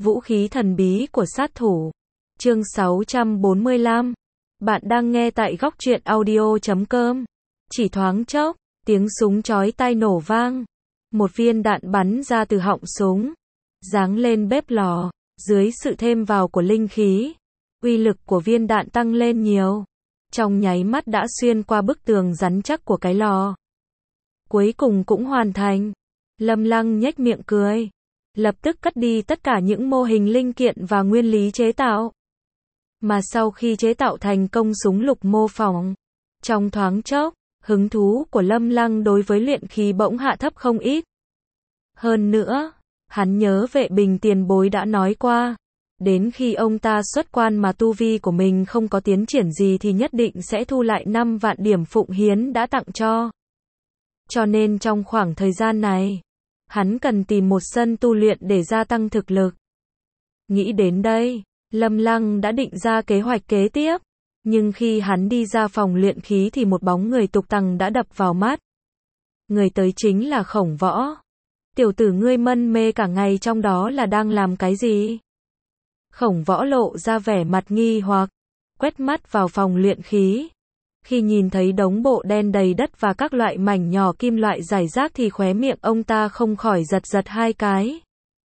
Vũ khí thần bí của sát thủ. Chương 645. Bạn đang nghe tại góc truyện audio.com. Chỉ thoáng chốc, tiếng súng chói tai nổ vang. Một viên đạn bắn ra từ họng súng, giáng lên bếp lò, dưới sự thêm vào của linh khí. Uy lực của viên đạn tăng lên nhiều. Trong nháy mắt đã xuyên qua bức tường rắn chắc của cái lò. Cuối cùng cũng hoàn thành. Lâm Lăng nhếch miệng cười. Lập tức cất đi tất cả những mô hình linh kiện và nguyên lý chế tạo. Mà sau khi chế tạo thành công súng lục mô phỏng, trong thoáng chốc, hứng thú của Lâm Lăng đối với luyện khí bỗng hạ thấp không ít. Hơn nữa, hắn nhớ Vệ Bình tiền bối đã nói qua, đến khi ông ta xuất quan mà tu vi của mình không có tiến triển gì thì nhất định sẽ thu lại 5 vạn điểm phụng hiến đã tặng cho. Cho nên trong khoảng thời gian này, hắn cần tìm một sân tu luyện để gia tăng thực lực. Nghĩ đến đây, Lâm Lăng đã định ra kế hoạch kế tiếp. Nhưng khi hắn đi ra phòng luyện khí thì một bóng người tục tằng đã đập vào mắt. Người tới chính là Khổng Võ. Tiểu tử ngươi mân mê cả ngày trong đó là đang làm cái gì? Khổng Võ lộ ra vẻ mặt nghi hoặc, quét mắt vào phòng luyện khí. Khi nhìn thấy đống bộ đen đầy đất và các loại mảnh nhỏ kim loại rải rác thì khóe miệng ông ta không khỏi giật giật hai cái.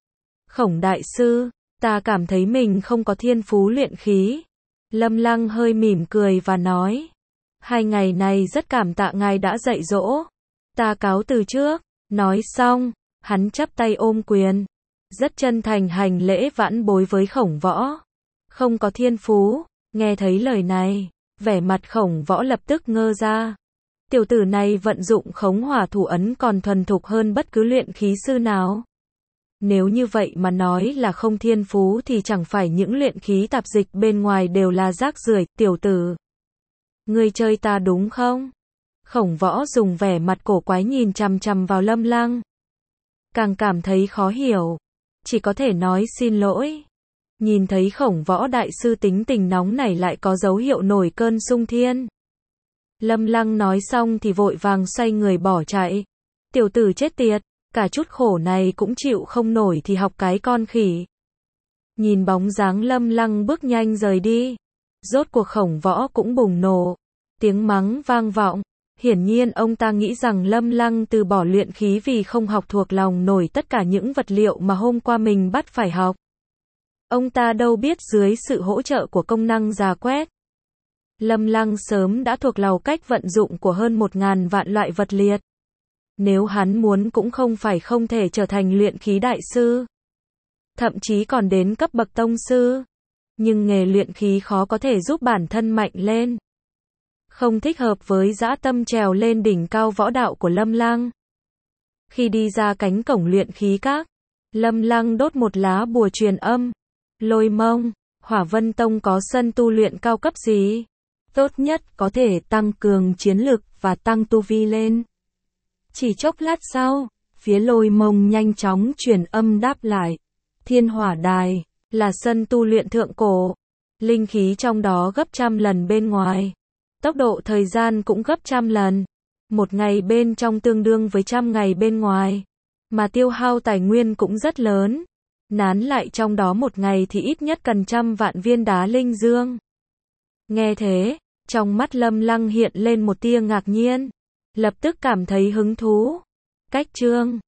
Khổng đại sư, ta cảm thấy mình không có thiên phú luyện khí. Lâm Lăng hơi mỉm cười và nói, 2 ngày này rất cảm tạ ngài đã dạy dỗ. Ta cáo từ trước. Nói xong, hắn chắp tay ôm quyền, rất chân thành hành lễ vãn bối với Khổng Võ. Không có thiên phú. Nghe thấy lời này, vẻ mặt Khổng Võ lập tức ngơ ra. Tiểu tử này vận dụng khống hỏa thủ ấn còn thuần thục hơn bất cứ luyện khí sư nào. Nếu như vậy mà nói là không thiên phú thì chẳng phải những luyện khí tạp dịch bên ngoài đều là rác rưởi, tiểu tử. Ngươi chơi ta đúng không? Khổng Võ dùng vẻ mặt cổ quái nhìn chằm chằm vào Lâm Lăng. Càng cảm thấy khó hiểu. Chỉ có thể nói xin lỗi. Nhìn thấy Khổng Võ đại sư tính tình nóng nảy lại có dấu hiệu nổi cơn xung thiên. Lâm Lăng nói xong thì vội vàng xoay người bỏ chạy. Tiểu tử chết tiệt. Cả chút khổ này cũng chịu không nổi thì học cái con khỉ. Nhìn bóng dáng Lâm Lăng bước nhanh rời đi. Rốt cuộc Khổng Võ cũng bùng nổ. Tiếng mắng vang vọng. Hiển nhiên ông ta nghĩ rằng Lâm Lăng từ bỏ luyện khí vì không học thuộc lòng nổi tất cả những vật liệu mà hôm qua mình bắt phải học. Ông ta đâu biết dưới sự hỗ trợ của công năng rà quét, Lâm Lăng sớm đã thuộc lòng cách vận dụng của hơn 1000 vạn loại vật liệt. Nếu hắn muốn cũng không phải không thể trở thành luyện khí đại sư. Thậm chí còn đến cấp bậc tông sư. Nhưng nghề luyện khí khó có thể giúp bản thân mạnh lên. Không thích hợp với dã tâm trèo lên đỉnh cao võ đạo của Lâm Lăng. Khi đi ra cánh cổng luyện khí các, Lâm Lăng đốt một lá bùa truyền âm. Lôi Mông, Hỏa Vân Tông có sân tu luyện cao cấp gì? Tốt nhất có thể tăng cường chiến lực và tăng tu vi lên. Chỉ chốc lát sau, phía Lôi Mông nhanh chóng truyền âm đáp lại. Thiên Hỏa Đài, là sân tu luyện thượng cổ. Linh khí trong đó gấp 100 lần bên ngoài. Tốc độ thời gian cũng gấp 100 lần. Một ngày bên trong tương đương với 100 ngày bên ngoài. Mà tiêu hao tài nguyên cũng rất lớn. Nán lại trong đó một ngày thì ít nhất cần 100 vạn viên đá linh dương. Nghe thế, trong mắt Lâm Lăng hiện lên một tia ngạc nhiên. Lập tức cảm thấy hứng thú. Cách chương